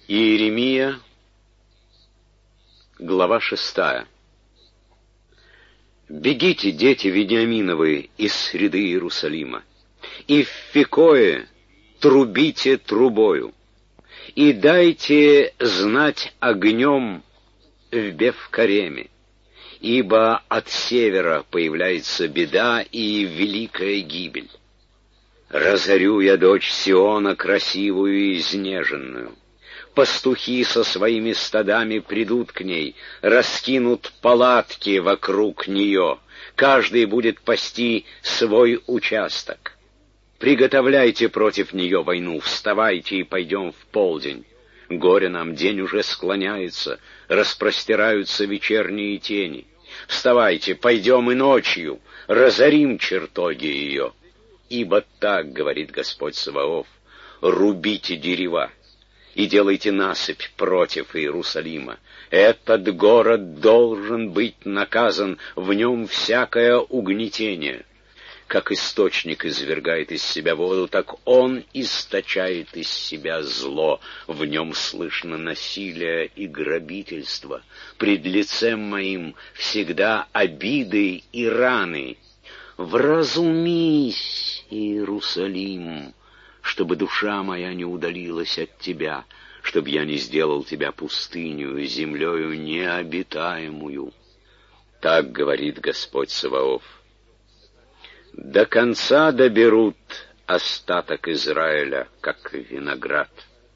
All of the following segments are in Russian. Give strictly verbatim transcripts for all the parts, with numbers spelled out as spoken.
Иеремия, глава шестая. «Бегите, дети Вениаминовы, из среды Иерусалима, и в Фекое трубите трубою, и дайте знать огнем в Бефкареме, ибо от севера появляется беда и великая гибель. Разорю я дочь Сиона красивую и изнеженную. Пастухи со своими стадами придут к ней, раскинут палатки вокруг нее, каждый будет пасти свой участок. Приготовляйте против нее войну, вставайте и пойдем в полдень. Горе нам, день уже склоняется, распростираются вечерние тени. Вставайте, пойдем и ночью, разорим чертоги ее. Ибо так говорит Господь Саваоф: рубите дерева и делайте насыпь против Иерусалима. Этот город должен быть наказан, в нем всякое угнетение. Как источник извергает из себя воду, так он источает из себя зло. В нем слышно насилие и грабительство. Пред лицем моим всегда обиды и раны. Вразумись, Иерусалим, чтобы душа моя не удалилась от тебя, чтобы я не сделал тебя пустынью, землею необитаемую. Так говорит Господь Саваоф. До конца доберут остаток Израиля, как виноград.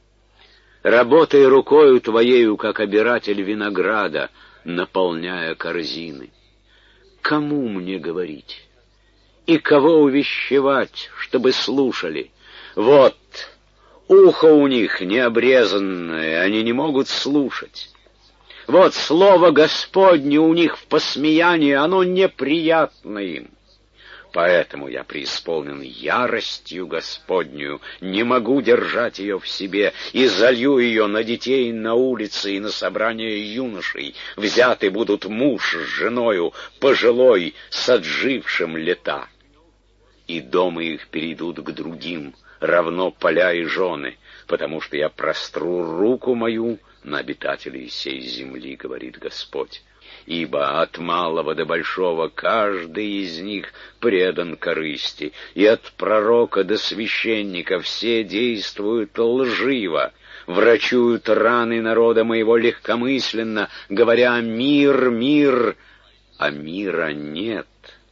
Работай рукою твоею, как обиратель винограда, наполняя корзины. Кому мне говорить? И кого увещевать, чтобы слушали? Вот, ухо у них необрезанное, они не могут слушать. Вот слово Господне у них в посмеянии, оно неприятно им. Поэтому я преисполнен яростью Господнюю, не могу держать ее в себе, и залью ее на детей на улице и на собрание юношей. Взяты будут муж с женою, пожилой, с отжившим лета. И дома их перейдут к другим, равно поля и жены, потому что я простру руку мою на обитателей сей земли, говорит Господь. Ибо от малого до большого каждый из них предан корысти, и от пророка до священника все действуют лживо, врачуют раны народа моего легкомысленно, говоря: мир, мир, а мира нет.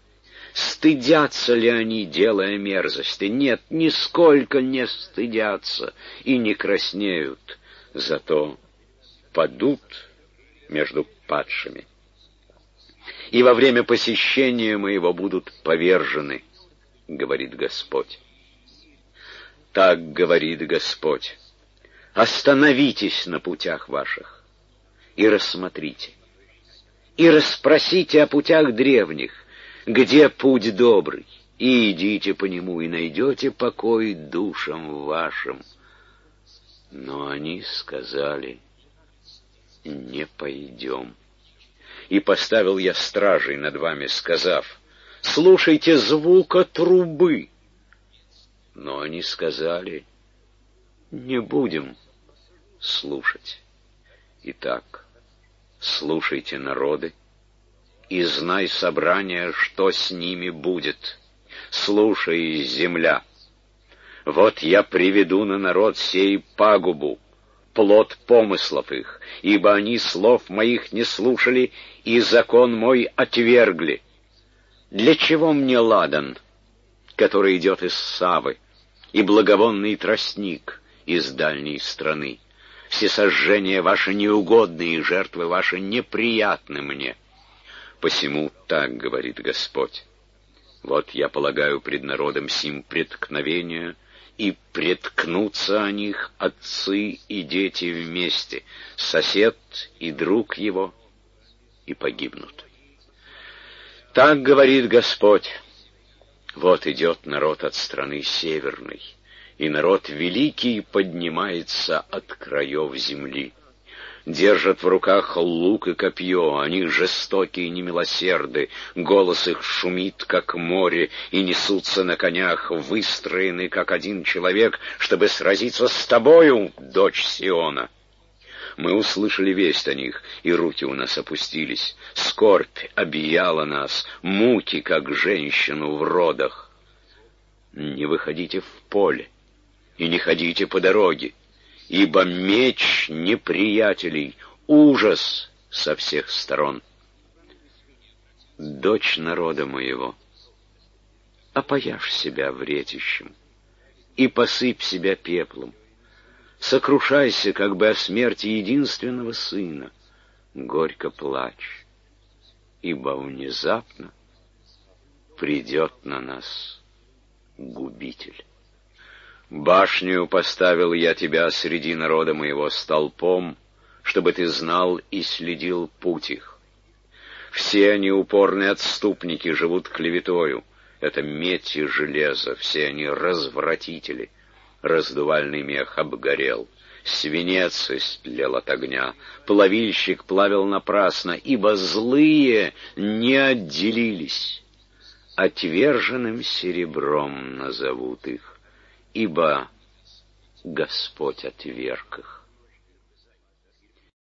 Стыдятся ли они, делая мерзости? Нет, нисколько не стыдятся и не краснеют, зато падут между падшими. И во время посещения моего будут повержены, говорит Господь. Так говорит Господь: остановитесь на путях ваших и рассмотрите, и расспросите о путях древних, где путь добрый, и идите по нему, и найдете покой душам вашим. Но они сказали: не пойдем. И поставил я стражей над вами, сказав: слушайте звука трубы. Но они сказали: не будем слушать. Итак, слушайте, народы, и знай, собрание, что с ними будет. Слушай, земля, вот я приведу на народ сей пагубу, плод помыслов их, ибо они слов моих не слушали, и закон мой отвергли. Для чего мне ладан, который идет из Савы, и благовонный тростник из дальней страны? Всесожжения ваши неугодны, и жертвы ваши неприятны мне. Посему так говорит Господь: вот я полагаю пред народом сим преткновение, и преткнутся о них отцы и дети вместе, сосед и друг его, и погибнут. Так говорит Господь: вот идет народ от страны северной, и народ великий поднимается от краев земли. Держат в руках лук и копье, они жестоки и немилосерды, голос их шумит, как море, и несутся на конях, выстроены, как один человек, чтобы сразиться с тобою, дочь Сиона. Мы услышали весть о них, и руки у нас опустились. Скорбь объяла нас, муки, как женщину в родах. Не выходите в поле и не ходите по дороге, ибо меч неприятелей, ужас со всех сторон. Дочь народа моего, опояшь себя вретищем и посыпь себя пеплом. Сокрушайся, как бы о смерти единственного сына. Горько плачь, ибо внезапно придет на нас губитель. Башню поставил я тебя среди народа моего столпом, чтобы ты знал и следил путь их. Все они упорные отступники, живут клеветою. Это медь и железо, все они развратители. Раздувальный мех обгорел, свинец истлел от огня, плавильщик плавил напрасно, ибо злые не отделились. Отверженным серебром назовут их, ибо Господь отверг их.